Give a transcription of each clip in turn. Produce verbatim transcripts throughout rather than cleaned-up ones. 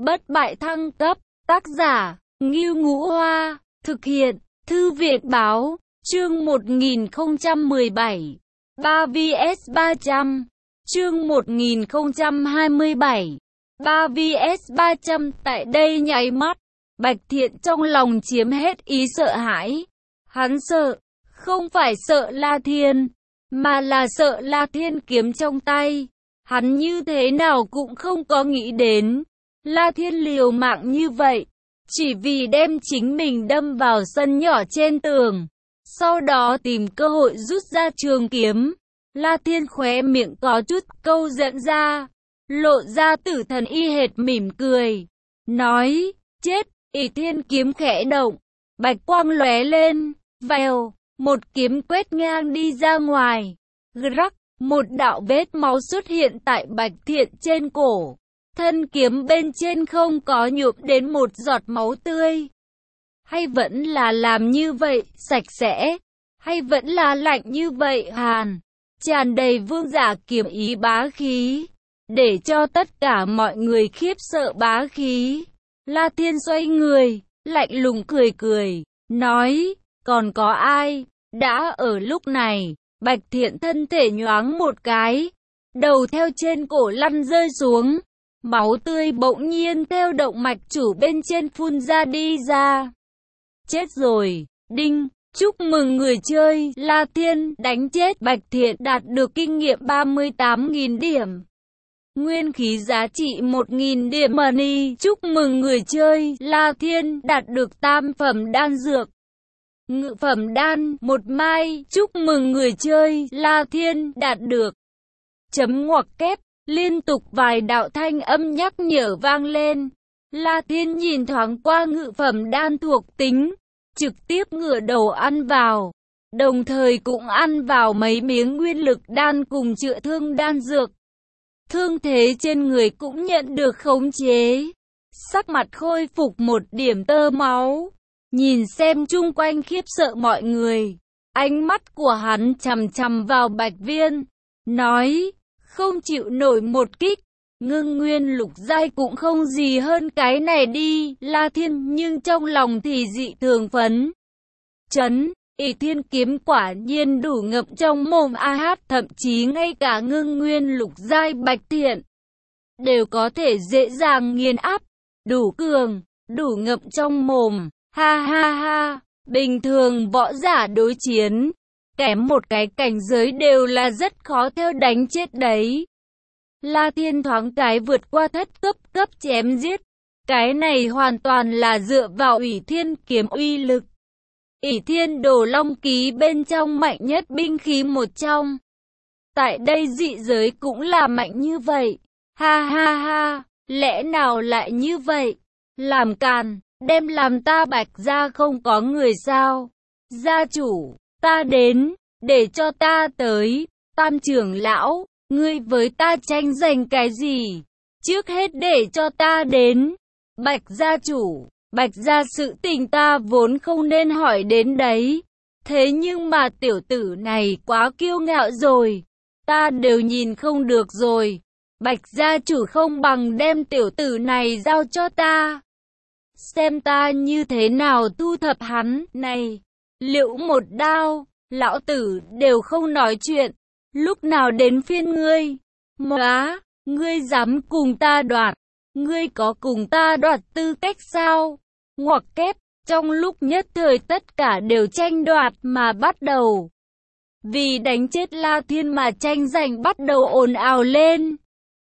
Bất bại thăng cấp, tác giả, Ngưu Ngũ Hoa, thực hiện, Thư viện Báo, chương một nghìn không trăm mười bảy, ba vs ba trăm, chương một nghìn không trăm hai mươi bảy, ba vs ba trăm. Tại đây nháy mắt, Bạch Thiện trong lòng chiếm hết ý sợ hãi. Hắn sợ, không phải sợ La Thiên, mà là sợ La Thiên kiếm trong tay. Hắn như thế nào cũng không có nghĩ đến, La Thiên liều mạng như vậy, chỉ vì đem chính mình đâm vào sân nhỏ trên tường, sau đó tìm cơ hội rút ra trường kiếm. La Thiên khóe miệng có chút câu giận ra, lộ ra tử thần y hệt mỉm cười, nói, chết. Ỷ Thiên kiếm khẽ động, bạch quang lóe lên, vèo, một kiếm quét ngang đi ra ngoài. Rắc, một đạo vết máu xuất hiện tại Bạch Thiện trên cổ. Thân kiếm bên trên không có nhuộm đến một giọt máu tươi. Hay vẫn là làm như vậy, sạch sẽ? Hay vẫn là lạnh như vậy, hàn? Tràn đầy vương giả kiếm ý bá khí, để cho tất cả mọi người khiếp sợ bá khí. La Thiên xoay người, lạnh lùng cười cười, nói, còn có ai? Đã ở lúc này, Bạch Thiện thân thể nhoáng một cái, đầu theo trên cổ lăn rơi xuống, máu tươi bỗng nhiên theo động mạch chủ bên trên phun ra đi ra. Chết rồi, đinh, chúc mừng người chơi, La Thiên đánh chết Bạch Thiện, đạt được kinh nghiệm ba mươi tám nghìn điểm. Nguyên khí giá trị một nghìn điểm money, chúc mừng người chơi, La Thiên đạt được tam phẩm đan dược. Ngự phẩm đan, một mai, chúc mừng người chơi, La Thiên đạt được. Chấm ngoặc kép, liên tục vài đạo thanh âm nhắc nhở vang lên. La Thiên nhìn thoáng qua ngự phẩm đan thuộc tính, trực tiếp ngửa đầu ăn vào, đồng thời cũng ăn vào mấy miếng nguyên lực đan cùng chữa thương đan dược. Thương thế trên người cũng nhận được khống chế, sắc mặt khôi phục một điểm tơ máu. Nhìn xem chung quanh khiếp sợ mọi người, ánh mắt của hắn chằm chằm vào Bạch Viên, nói, không chịu nổi một kích, ngưng nguyên lục giai cũng không gì hơn cái này đi. La Thiên nhưng trong lòng thì dị thường phấn chấn, Ỷ Thiên kiếm quả nhiên đủ ngậm trong mồm a hát, thậm chí ngay cả ngưng nguyên lục giai Bạch Thiện đều có thể dễ dàng nghiền áp, đủ cường, đủ ngậm trong mồm. Ha ha ha, bình thường võ giả đối chiến, kém một cái cảnh giới đều là rất khó theo đánh chết đấy. La Thiên thoáng cái vượt qua thất cấp cấp chém giết, cái này hoàn toàn là dựa vào Ỷ Thiên kiếm uy lực. Ỷ Thiên Đồ Long Ký bên trong mạnh nhất binh khí một trong. Tại đây dị giới cũng là mạnh như vậy. Ha ha ha, lẽ nào lại như vậy? Làm càn, đem làm ta Bạch gia không có người sao? Gia chủ, ta đến, để cho ta tới. Tam trưởng lão, ngươi với ta tranh giành cái gì? Trước hết để cho ta đến. Bạch gia chủ, Bạch gia sự tình ta vốn không nên hỏi đến đấy. Thế nhưng mà tiểu tử này quá kiêu ngạo rồi, ta đều nhìn không được rồi. Bạch gia chủ không bằng đem tiểu tử này giao cho ta, xem ta như thế nào thu thập hắn. Này, liệu một đao, lão tử đều không nói chuyện, lúc nào đến phiên ngươi? Móa, ngươi dám cùng ta đoạt, ngươi có cùng ta đoạt tư cách sao? Ngoặc kép, trong lúc nhất thời tất cả đều tranh đoạt mà bắt đầu. Vì đánh chết La Thiên mà tranh giành bắt đầu ồn ào lên.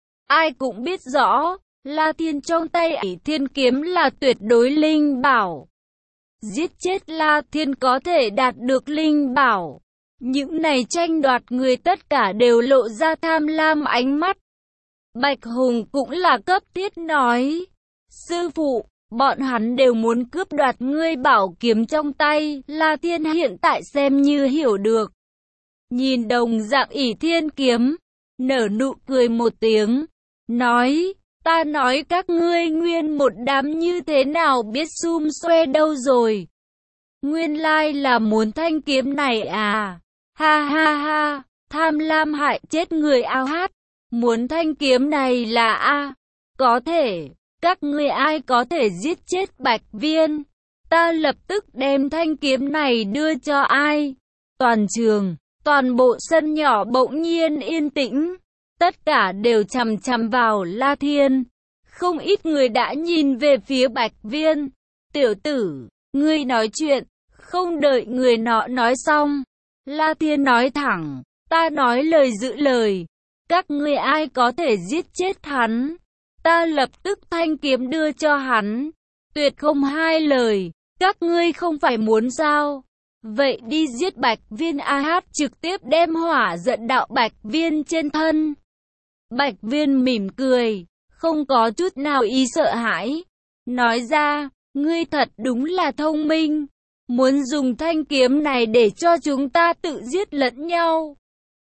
Ai cũng biết rõ, La Thiên trong tay Ỷ Thiên kiếm là tuyệt đối linh bảo. Giết chết La Thiên có thể đạt được linh bảo. Những này tranh đoạt người tất cả đều lộ ra tham lam ánh mắt. Bạch Hùng cũng là cấp thiết nói, sư phụ, bọn hắn đều muốn cướp đoạt ngươi bảo kiếm trong tay. La Thiên hiện tại xem như hiểu được. Nhìn đồng dạng Ỷ Thiên kiếm, nở nụ cười một tiếng, nói, ta nói các ngươi nguyên một đám như thế nào biết xum xuê đâu rồi. Nguyên lai là muốn thanh kiếm này à? Ha ha ha, tham lam hại chết người ao hát. Muốn thanh kiếm này là a, có thể, các ngươi ai có thể giết chết Bạch Viên, ta lập tức đem thanh kiếm này đưa cho ai. Toàn trường, toàn bộ sân nhỏ bỗng nhiên yên tĩnh, tất cả đều chằm chằm vào La Thiên. Không ít người đã nhìn về phía Bạch Viên. Tiểu tử, ngươi nói chuyện. Không đợi người nọ nói xong, La Thiên nói thẳng, ta nói lời giữ lời. Các ngươi ai có thể giết chết hắn, ta lập tức thanh kiếm đưa cho hắn. Tuyệt không hai lời, các ngươi không phải muốn sao? Vậy đi giết Bạch Viên. A Hát trực tiếp đem hỏa giận đạo Bạch Viên trên thân. Bạch Viên mỉm cười, không có chút nào ý sợ hãi. Nói ra, ngươi thật đúng là thông minh. Muốn dùng thanh kiếm này để cho chúng ta tự giết lẫn nhau.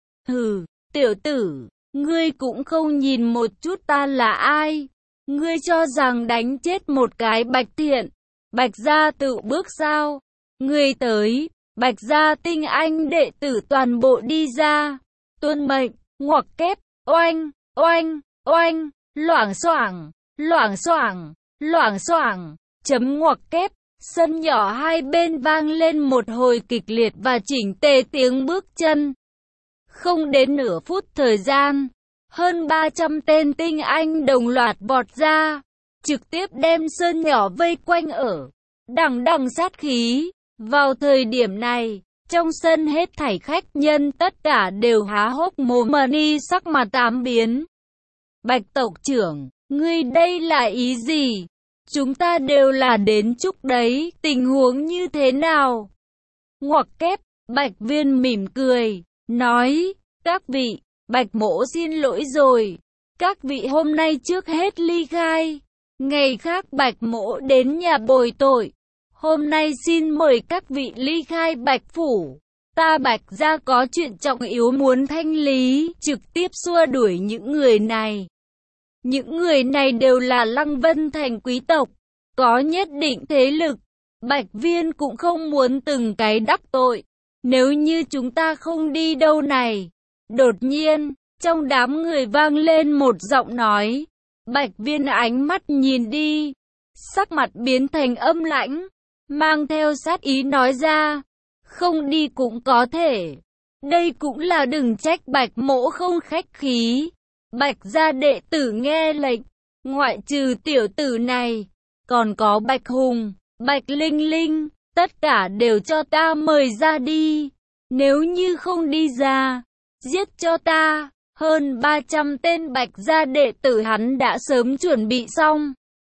Hừ, tiểu tử, ngươi cũng không nhìn một chút ta là ai. Ngươi cho rằng đánh chết một cái Bạch Thiện, Bạch gia tự bước sao? Ngươi tới, Bạch gia tinh anh đệ tử toàn bộ đi ra. Tuân mệnh, ngoặc kép, oanh, oanh, oanh, loảng xoảng, loảng xoảng, loảng xoảng, chấm ngoặc kép. Sân nhỏ hai bên vang lên một hồi kịch liệt và chỉnh tề tiếng bước chân. Không đến nửa phút thời gian, hơn ba trăm tên tinh anh đồng loạt vọt ra, trực tiếp đem sân nhỏ vây quanh ở, đằng đằng sát khí. Vào thời điểm này, trong sân hết thảy khách nhân tất cả đều há hốc mồm mà ni sắc mặt tám biến. Bạch tộc trưởng, ngươi đây là ý gì? Chúng ta đều là đến chúc đấy, tình huống như thế nào? Ngoặc kép, Bạch Viên mỉm cười, nói, các vị, Bạch mỗ xin lỗi rồi. Các vị hôm nay trước hết ly khai, ngày khác Bạch mỗ đến nhà bồi tội. Hôm nay xin mời các vị ly khai Bạch phủ. Ta Bạch gia có chuyện trọng yếu muốn thanh lý, trực tiếp xua đuổi những người này. Những người này đều là Lăng Vân Thành quý tộc, có nhất định thế lực. Bạch Viên cũng không muốn từng cái đắc tội. Nếu như chúng ta không đi đâu này. Đột nhiên, trong đám người vang lên một giọng nói. Bạch Viên ánh mắt nhìn đi, sắc mặt biến thành âm lãnh, mang theo sát ý nói ra, không đi cũng có thể. Đây cũng là đừng trách Bạch mỗ không khách khí. Bạch gia đệ tử nghe lệnh, ngoại trừ tiểu tử này, còn có Bạch Hùng, Bạch Linh Linh, tất cả đều cho ta mời ra đi. Nếu như không đi ra, giết cho ta. Hơn ba trăm tên Bạch gia đệ tử hắn đã sớm chuẩn bị xong,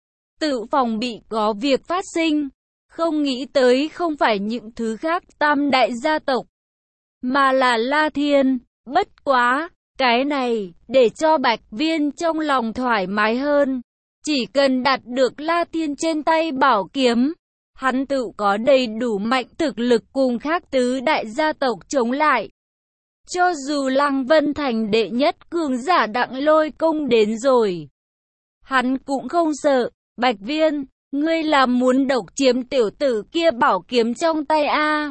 tự phòng bị có việc phát sinh. Không nghĩ tới không phải những thứ khác tam đại gia tộc, mà là La Thiên. Bất quá, cái này, để cho Bạch Viên trong lòng thoải mái hơn. Chỉ cần đạt được La Thiên trên tay bảo kiếm, hắn tự có đầy đủ mạnh thực lực cùng khác tứ đại gia tộc chống lại. Cho dù Lăng Vân Thành đệ nhất cường giả Đặng Lôi Công đến rồi, hắn cũng không sợ. Bạch Viên, ngươi là muốn độc chiếm tiểu tử kia bảo kiếm trong tay a?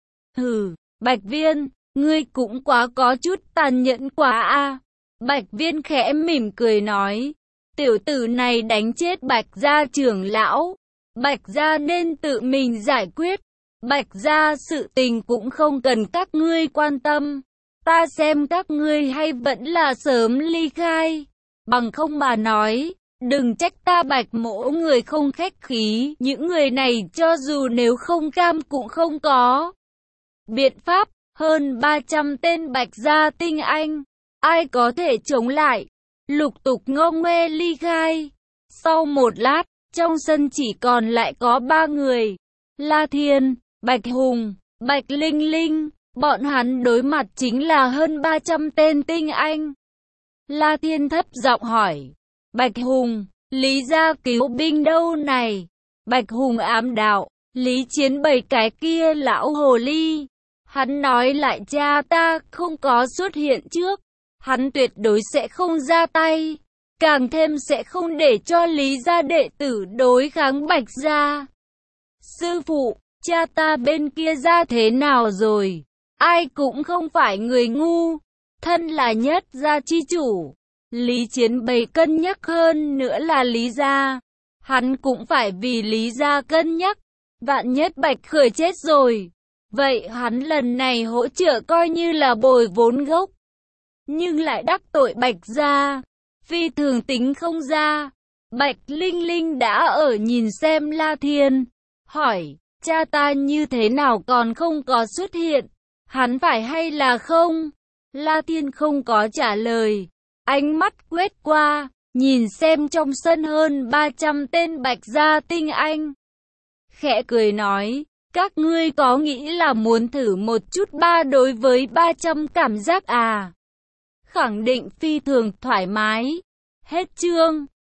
Hừ, Bạch Viên, ngươi cũng quá có chút tàn nhẫn quá a. Bạch Viên khẽ mỉm cười nói, tiểu tử này đánh chết Bạch gia trưởng lão, Bạch gia nên tự mình giải quyết. Bạch gia sự tình cũng không cần các ngươi quan tâm. Ta xem các ngươi hay vẫn là sớm ly khai. Bằng không mà nói, đừng trách ta Bạch mỗ người không khách khí. Những người này cho dù nếu không cam cũng không có biện pháp. Hơn ba trăm tên Bạch gia tinh anh, ai có thể chống lại? Lục tục ngông nghe ly khai. Sau một lát, trong sân chỉ còn lại có ba người. La Thiên, Bạch Hùng, Bạch Linh Linh. Bọn hắn đối mặt chính là hơn ba trăm tên tinh anh. La Thiên thấp giọng hỏi, Bạch Hùng, Lý gia cứu binh đâu này? Bạch Hùng ám đạo, Lý Chiến bảy cái kia lão hồ ly. Hắn nói lại cha ta không có xuất hiện trước, hắn tuyệt đối sẽ không ra tay, càng thêm sẽ không để cho Lý gia đệ tử đối kháng Bạch gia. Sư phụ, cha ta bên kia ra thế nào rồi? Ai cũng không phải người ngu, thân là nhất gia chi chủ, Lý Chiến bày cân nhắc hơn nữa là Lý gia. Hắn cũng phải vì Lý gia cân nhắc. Vạn nhất Bạch Khởi chết rồi. Vậy hắn lần này hỗ trợ coi như là bồi vốn gốc. Nhưng lại đắc tội Bạch gia. Phi thường tính không ra. Bạch Linh Linh đã ở nhìn xem La Thiên. Hỏi, cha ta như thế nào còn không có xuất hiện? Hắn phải hay là không? La Thiên không có trả lời. Ánh mắt quét qua, nhìn xem trong sân hơn ba trăm tên Bạch gia tinh anh. Khẽ cười nói, các ngươi có nghĩ là muốn thử một chút ba đối với ba trăm cảm giác à? Khẳng định phi thường thoải mái. Hết chương.